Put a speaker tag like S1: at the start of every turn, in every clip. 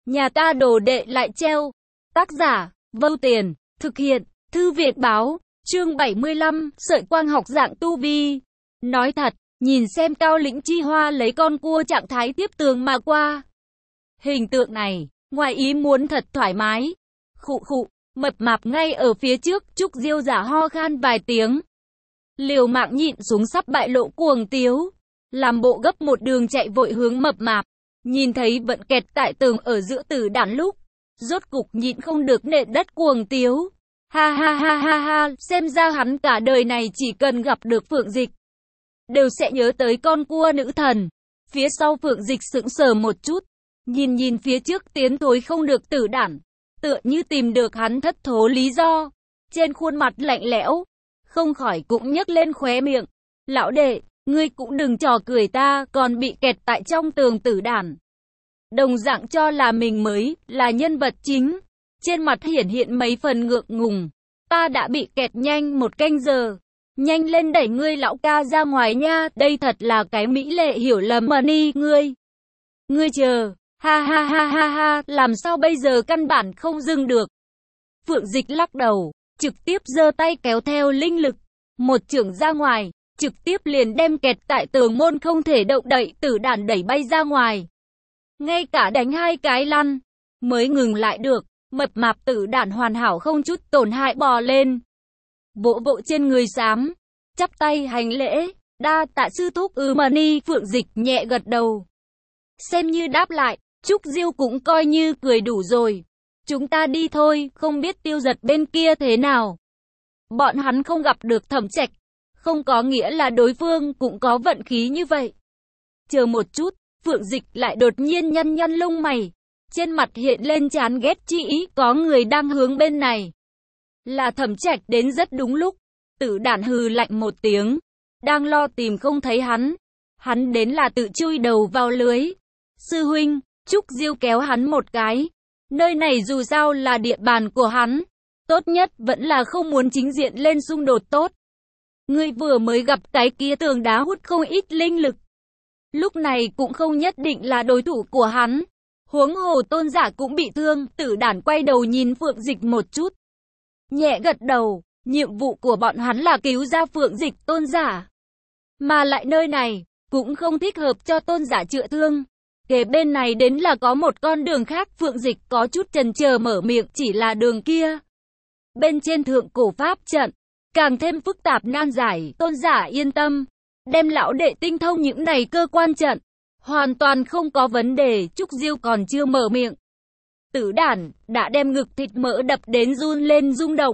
S1: Nhà ta đồ đệ lại treo. Tác giả, Vâu Tiền, thực hiện, Thư viện báo, chương 75, sợi quang học dạng tu vi. Nói thật, nhìn xem Cao Lĩnh Chi Hoa lấy con cua trạng thái tiếp tường mà qua. Hình tượng này, ngoài ý muốn thật thoải mái. Khụ khụ, mập mạp ngay ở phía trước, Trúc Diêu giả ho khan vài tiếng. Liều mạng nhịn xuống sắp bại lộ cuồng tiếu. Làm bộ gấp một đường chạy vội hướng mập mạp. Nhìn thấy vẫn kẹt tại tường ở giữa Tử Đản lúc. Rốt cục nhịn không được nện đất cuồng tiếu. Ha ha ha ha ha, xem ra hắn cả đời này chỉ cần gặp được Phượng Dịch đều sẽ nhớ tới con cua nữ thần. Phía sau Phượng Dịch sững sờ một chút. Nhìn phía trước tiến thối không được Tử Đản. Tựa như tìm được hắn thất thố lý do. Trên khuôn mặt lạnh lẽo. Không khỏi cũng nhấc lên khóe miệng. Lão đệ, ngươi cũng đừng trò cười ta, còn bị kẹt tại trong tường Tử Đản. Đồng dạng cho là mình mới là nhân vật chính. Trên mặt hiển hiện mấy phần ngượng ngùng. Ta đã bị kẹt nhanh 1 canh giờ. Nhanh lên đẩy ngươi lão ca ra ngoài nha. Đây thật là cái mỹ lệ hiểu lầm mà ni ngươi. Ngươi chờ. Ha ha ha ha ha. Làm sao bây giờ căn bản không dừng được. Phượng Dịch lắc đầu. Trực tiếp giơ tay kéo theo linh lực. Một chưởng ra ngoài. Trực tiếp liền đem kẹt tại tường môn không thể động đậy Tử Đản đẩy bay ra ngoài. Ngay cả đánh 2 cái lăn. Mới ngừng lại được. Mập mạp Tử Đản hoàn hảo không chút tổn hại bò lên. Vỗ vỗ trên người xám. Chắp tay hành lễ. Đa tạ sư thúc Mani. Phượng Dịch nhẹ gật đầu. Xem như đáp lại. Trúc Diêu cũng coi như cười đủ rồi. Chúng ta đi thôi. Không biết Tiêu Giật bên kia thế nào. Bọn hắn không gặp được Thẩm Trạch. Không có nghĩa là đối phương cũng có vận khí như vậy. Chờ một chút. Phượng Dịch lại đột nhiên nhăn lông mày. Trên mặt hiện lên chán ghét chi ý, có người đang hướng bên này. Là Thẩm Trạch đến rất đúng lúc. Tử Đản hừ lạnh một tiếng. Đang lo tìm không thấy hắn. Hắn đến là tự chui đầu vào lưới. Sư huynh, Trúc Diêu kéo hắn một cái. Nơi này dù sao là địa bàn của hắn. Tốt nhất vẫn là không muốn chính diện lên xung đột tốt. Ngươi vừa mới gặp cái kia tường đá hút không ít linh lực. Lúc này cũng không nhất định là đối thủ của hắn. Huống hồ tôn giả cũng bị thương. Tử Đản quay đầu nhìn Phượng Dịch một chút. Nhẹ gật đầu. Nhiệm vụ của bọn hắn là cứu ra Phượng Dịch tôn giả. Mà lại nơi này cũng không thích hợp cho tôn giả chữa thương. Kể bên này đến là có một con đường khác. Phượng Dịch có chút chần chờ mở miệng. Chỉ là đường kia. Bên trên thượng cổ pháp trận. Càng thêm phức tạp nan giải. Tôn giả yên tâm. Đem lão đệ tinh thông những này cơ quan trận. Hoàn toàn không có vấn đề. Trúc Diêu còn chưa mở miệng. Tử Đản đã đem ngực thịt mỡ đập đến run lên rung động.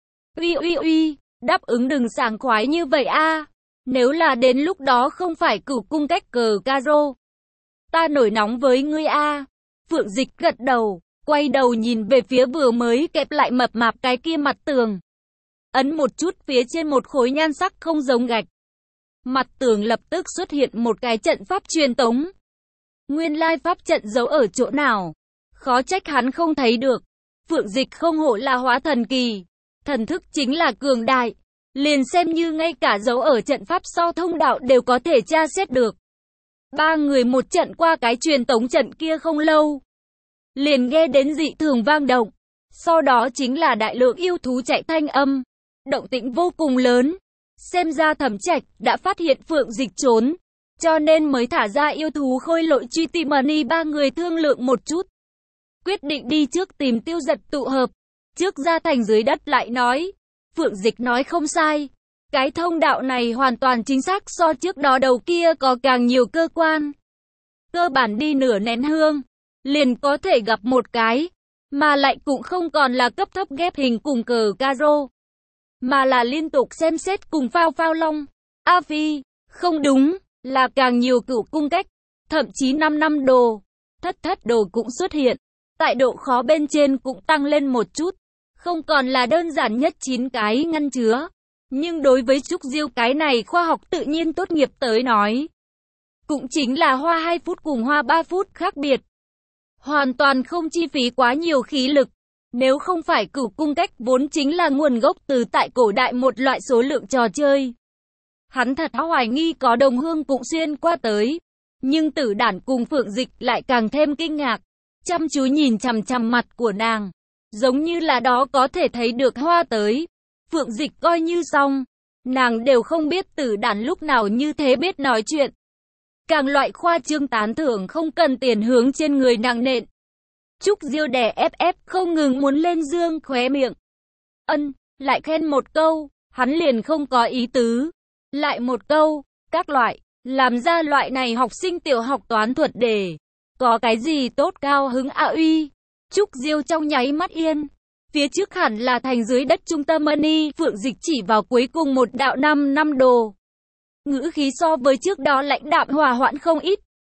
S1: Uy, đáp ứng đừng sảng khoái như vậy a. Nếu là đến lúc đó không phải Cửu cung cách cờ caro. Ta nổi nóng với ngươi a. Phượng Dịch gật đầu. Quay đầu nhìn về phía vừa mới kẹp lại mập mạp cái kia mặt tường. Ấn một chút phía trên một khối nhan sắc không giống gạch. Mặt tường lập tức xuất hiện một cái trận pháp truyền tống. Nguyên lai pháp trận giấu ở chỗ nào? Khó trách hắn không thấy được. Phượng Dịch không hổ là hóa thần kỳ. Thần thức chính là cường đại. Liền xem như ngay cả dấu ở trận pháp so thông đạo đều có thể tra xét được. 3 người một trận qua cái truyền tống trận kia không lâu. Liền nghe đến dị thường vang động. Sau đó chính là đại lượng yêu thú chạy thanh âm. Động tĩnh vô cùng lớn. Xem ra Thẩm Trạch đã phát hiện Phượng Dịch trốn. Cho nên mới thả ra yêu thú khôi lỗi truy tìm Mani. 3 người thương lượng một chút. Quyết định đi trước tìm Tiêu Giật tụ hợp. Trước ra thành dưới đất lại nói. Phượng Dịch nói không sai. Cái thông đạo này hoàn toàn chính xác so trước đó đầu kia có càng nhiều cơ quan. Cơ bản đi nửa nén hương. Liền có thể gặp một cái. Mà lại cũng không còn là cấp thấp ghép hình cùng cờ caro. Mà là liên tục xem xét cùng phao long. A Phi, không đúng, là càng nhiều Cửu cung cách. Thậm chí 5 năm đồ. Thất đồ cũng xuất hiện. Tại độ khó bên trên cũng tăng lên một chút. Không còn là đơn giản nhất 9 cái ngăn chứa. Nhưng đối với Trúc Diêu cái này khoa học tự nhiên tốt nghiệp tới nói. Cũng chính là hoa 2 phút cùng hoa 3 phút khác biệt. Hoàn toàn không chi phí quá nhiều khí lực. Nếu không phải Cửu cung cách vốn chính là nguồn gốc từ tại cổ đại một loại số lượng trò chơi. Hắn thật hoài nghi có đồng hương cũng xuyên qua tới. Nhưng Tử Đản cùng Phượng Dịch lại càng thêm kinh ngạc. chăm chú nhìn chằm chằm mặt của nàng, giống như là đó có thể thấy được hoa tới. Phượng Dịch coi như xong, nàng đều không biết Tử Đản lúc nào như thế biết nói chuyện. Càng loại khoa trương tán thưởng không cần tiền hướng trên người nàng nện. Trúc Diêu đè ép không ngừng muốn lên dương khóe miệng. Lại khen một câu, hắn liền không có ý tứ. Lại một câu, các loại, làm ra loại này học sinh tiểu học toán thuật đề. Có cái gì tốt cao hứng uy. Trúc Diêu trong nháy mắt yên. Phía trước hẳn là thành dưới đất trung tâm Mani, Phượng Dịch chỉ vào cuối cùng một đạo 5 năm đồ. Ngữ khí so với trước đó lãnh đạm hòa hoãn không ít.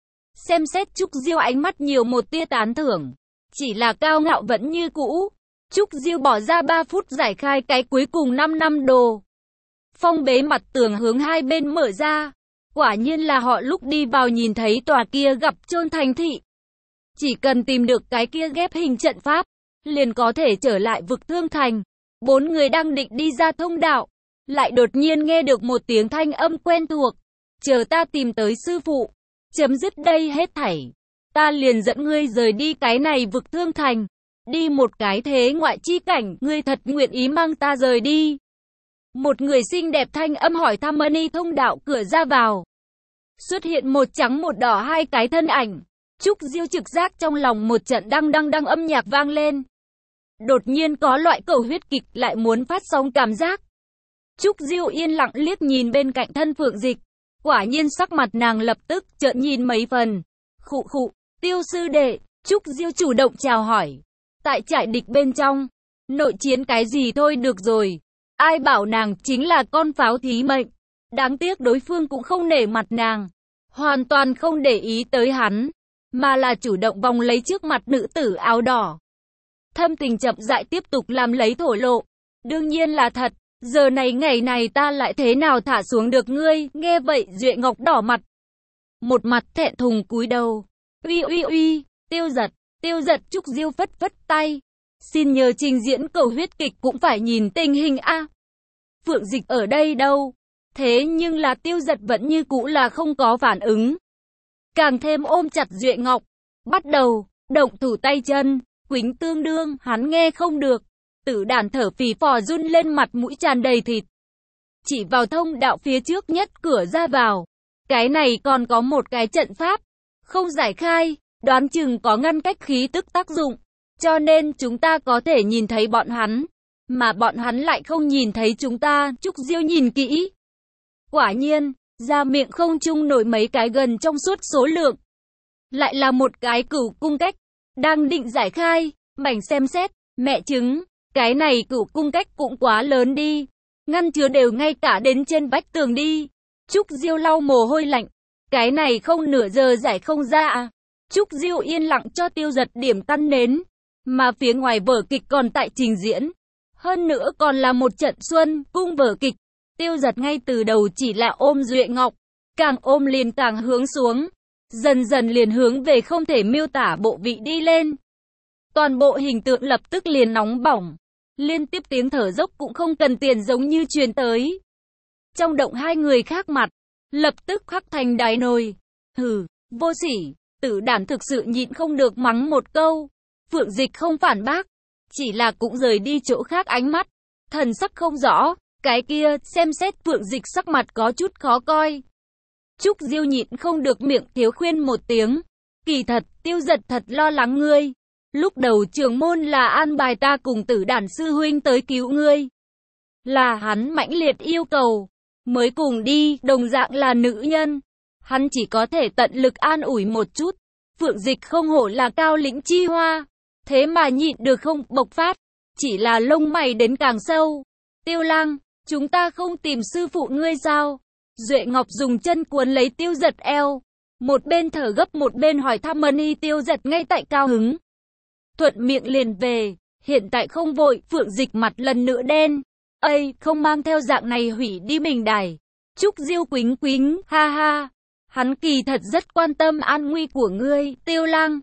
S1: Xem xét Trúc Diêu ánh mắt nhiều một tia tán thưởng. Chỉ là cao ngạo vẫn như cũ. Trúc Diêu bỏ ra 3 phút giải khai cái cuối cùng 5 năm đồ. Phong bế mặt tường hướng hai bên mở ra. Quả nhiên là họ lúc đi vào nhìn thấy tòa kia gặp chôn thành thị. Chỉ cần tìm được cái kia ghép hình trận pháp, liền có thể trở lại vực Thương Thành. 4 người đang định đi ra thông đạo, lại đột nhiên nghe được một tiếng thanh âm quen thuộc. Chờ ta tìm tới sư phụ, chấm dứt đây hết thảy. Ta liền dẫn ngươi rời đi cái này vực Thương Thành. Đi một cái thế ngoại chi cảnh, ngươi thật nguyện ý mang ta rời đi. Một người xinh đẹp thanh âm hỏi thăm Mani thông đạo cửa ra vào. Xuất hiện một trắng một đỏ hai cái thân ảnh. Trúc Diêu trực giác trong lòng một trận đăng âm nhạc vang lên. Đột nhiên có loại cầu huyết kịch lại muốn phát sóng cảm giác. Trúc Diêu yên lặng liếc nhìn bên cạnh thân Phượng Dịch. Quả nhiên sắc mặt nàng lập tức trợn nhìn mấy phần. Khụ, Tiêu sư đệ. Trúc Diêu chủ động chào hỏi. Tại trại địch bên trong, nội chiến cái gì thôi được rồi. Ai bảo nàng chính là con pháo thí mệnh. Đáng tiếc đối phương cũng không nể mặt nàng. Hoàn toàn không để ý tới hắn. Mà là chủ động vòng lấy trước mặt nữ tử áo đỏ. Thâm Tình chậm rãi tiếp tục làm lấy thổ lộ. Đương nhiên là thật. Giờ này ngày này ta lại thế nào thả xuống được ngươi. Nghe vậy Duệ Ngọc đỏ mặt. Một mặt thẹn thùng cúi đầu. Uy, Tiêu giật. Trúc Diêu phất tay. Xin nhờ trình diễn cầu huyết kịch cũng phải nhìn tình hình a. Phượng Dịch ở đây đâu? Thế nhưng là Tiêu giật vẫn như cũ là không có phản ứng. Càng thêm ôm chặt Duệ Ngọc. Bắt đầu, động thủ tay chân, quýnh tương đương, hắn nghe không được. Tử Đản thở phì phò run lên mặt mũi tràn đầy thịt. Chỉ vào thông đạo phía trước nhất cửa ra vào. Cái này còn có một cái trận pháp. Không giải khai, đoán chừng có ngăn cách khí tức tác dụng. Cho nên chúng ta có thể nhìn thấy bọn hắn. Mà bọn hắn lại không nhìn thấy chúng ta. Trúc Diêu nhìn kỹ. Quả nhiên, ra miệng không chung nổi mấy cái gần trong suốt số lượng. Lại là một cái cửu cung cách. Đang định giải khai, mảnh xem xét, mẹ chứng. Cái này cửu cung cách cũng quá lớn đi. Ngăn chứa đều ngay cả đến trên vách tường đi. Trúc Diêu lau mồ hôi lạnh. Cái này không nửa giờ giải không ra à. Trúc Diêu yên lặng cho Tiêu giật điểm căn nến. Mà phía ngoài vở kịch còn tại trình diễn. Hơn nữa còn là một trận xuân, cung vở kịch. Tiêu giật ngay từ đầu chỉ là ôm Duệ Ngọc. Càng ôm liền càng hướng xuống. Dần dần liền hướng về không thể miêu tả bộ vị đi lên. Toàn bộ hình tượng lập tức liền nóng bỏng. Liên tiếp tiếng thở dốc cũng không cần tiền giống như truyền tới. Trong động hai người khác mặt, lập tức khắc thành đáy nồi. Hừ, vô sỉ. Tử Đản thực sự nhịn không được mắng một câu. Phượng Dịch không phản bác, chỉ là cũng rời đi chỗ khác ánh mắt. Thần sắc không rõ, cái kia xem xét Phượng Dịch sắc mặt có chút khó coi. Trúc Diêu nhịn không được miệng thiếu khuyên một tiếng. Kỳ thật, Tiêu giật thật lo lắng ngươi. Lúc đầu trưởng môn là an bài ta cùng Tử Đản sư huynh tới cứu ngươi. Là hắn mãnh liệt yêu cầu. Mới cùng đi, đồng dạng là nữ nhân. Hắn chỉ có thể tận lực an ủi một chút. Phượng Dịch không hổ là cao lĩnh chi hoa. Thế mà nhịn được không bộc phát. Chỉ là lông mày đến càng sâu. Tiêu Lang, chúng ta không tìm sư phụ ngươi sao? Duệ Ngọc dùng chân cuốn lấy Tiêu giật eo. Một bên thở gấp một bên hỏi thăm Mani. Tiêu giật ngay tại cao hứng. Thuận miệng liền về. Hiện tại không vội. Phượng Dịch mặt lần nữa đen. Ây, không mang theo dạng này hủy đi mình đài. Trúc Diêu quýnh, ha ha. Hắn kỳ thật rất quan tâm an nguy của ngươi, Tiêu Lang.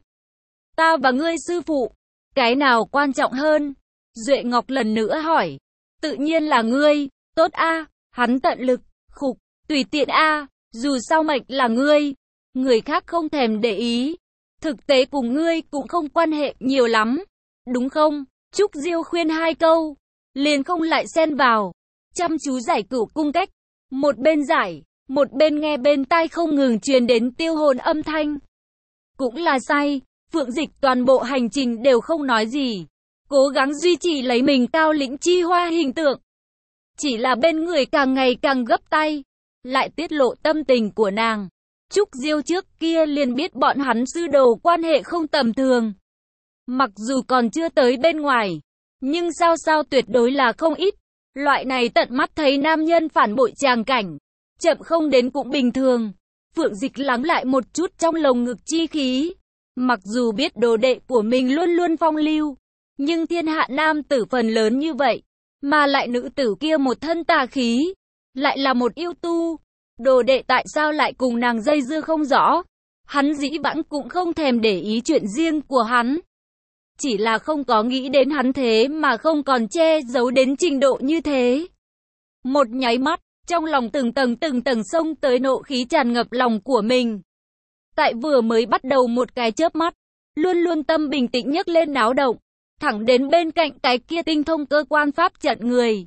S1: Ta và ngươi sư phụ, cái nào quan trọng hơn? Duệ Ngọc lần nữa hỏi. Tự nhiên là ngươi, tốt a. Hắn tận lực, tùy tiện a. Dù sao mệnh là ngươi. Người khác không thèm để ý. thực tế cùng ngươi cũng không quan hệ nhiều lắm, đúng không? Trúc Diêu khuyên hai câu, liền không lại xen vào, chăm chú giải Cửu Cung cách, một bên giải, một bên nghe bên tai không ngừng truyền đến tiêu hồn âm thanh. Cũng là say, Phượng Dịch toàn bộ hành trình đều không nói gì, cố gắng duy trì lấy mình cao lĩnh chi hoa hình tượng. Chỉ là bên người càng ngày càng gấp tay, lại tiết lộ tâm tình của nàng. Trúc Diêu trước kia liền biết bọn hắn sư đồ quan hệ không tầm thường. Mặc dù còn chưa tới bên ngoài, nhưng sao tuyệt đối là không ít. Loại này tận mắt thấy nam nhân phản bội tràng cảnh, chậm không đến cũng bình thường. Phượng Dịch lắng lại một chút trong lồng ngực chi khí. Mặc dù biết đồ đệ của mình luôn luôn phong lưu, nhưng thiên hạ nam tử phần lớn như vậy, mà lại nữ tử kia một thân tà khí, lại là một yêu tu. Đồ đệ tại sao lại cùng nàng dây dưa không rõ? Hắn dĩ vãng cũng không thèm để ý chuyện riêng của hắn. Chỉ là không có nghĩ đến hắn thế mà không còn che giấu đến trình độ như thế. Một nháy mắt, trong lòng từng tầng xông tới nộ khí tràn ngập lòng của mình. Tại vừa mới bắt đầu một cái chớp mắt, luôn luôn tâm bình tĩnh nhấc lên náo động, thẳng đến bên cạnh cái kia tinh thông cơ quan pháp trận người.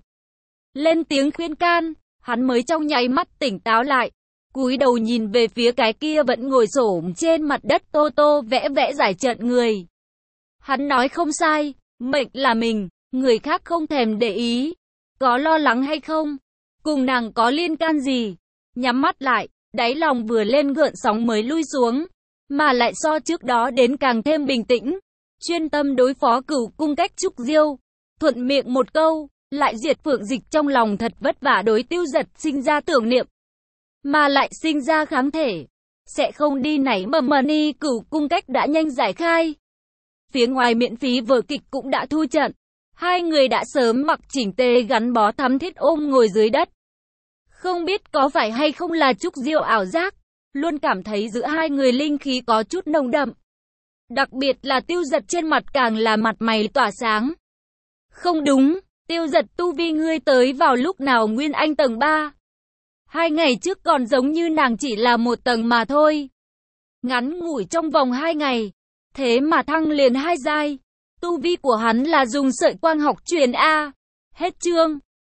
S1: Lên tiếng khuyên can, hắn mới trong nháy mắt tỉnh táo lại, cúi đầu nhìn về phía cái kia vẫn ngồi xổm trên mặt đất tô vẽ giải trận người. Hắn nói không sai, mệnh là mình, người khác không thèm để ý. Có lo lắng hay không? Cùng nàng có liên can gì? Nhắm mắt lại, đáy lòng vừa lên gợn sóng mới lui xuống, mà lại so trước đó đến càng thêm bình tĩnh. Chuyên tâm đối phó Cửu Cung cách Trúc Diêu. Thuận miệng một câu, lại diệt Phượng Dịch trong lòng thật vất vả đối Tiêu Giật sinh ra tưởng niệm, mà lại sinh ra kháng thể. Sẽ không đi nảy mầm ni. Cửu Cung cách đã nhanh giải khai. Phía ngoài miễn phí vở kịch cũng đã thu trận. Hai người đã sớm mặc chỉnh tề gắn bó thắm thiết ôm ngồi dưới đất. Không biết có phải hay không là Trúc Diêu ảo giác, luôn cảm thấy giữa hai người linh khí có chút nồng đậm. Đặc biệt là Tiêu Giật trên mặt càng là mặt mày tỏa sáng. Không đúng, Tiêu Giật tu vi ngươi tới vào lúc nào Nguyên Anh tầng 3. 2 ngày trước còn giống như nàng chỉ là một tầng mà thôi. Ngắn ngủi trong vòng 2 ngày, thế mà thăng liền 2 giai. Tu vi của hắn là dùng sợi quang học truyền A. Hết chương.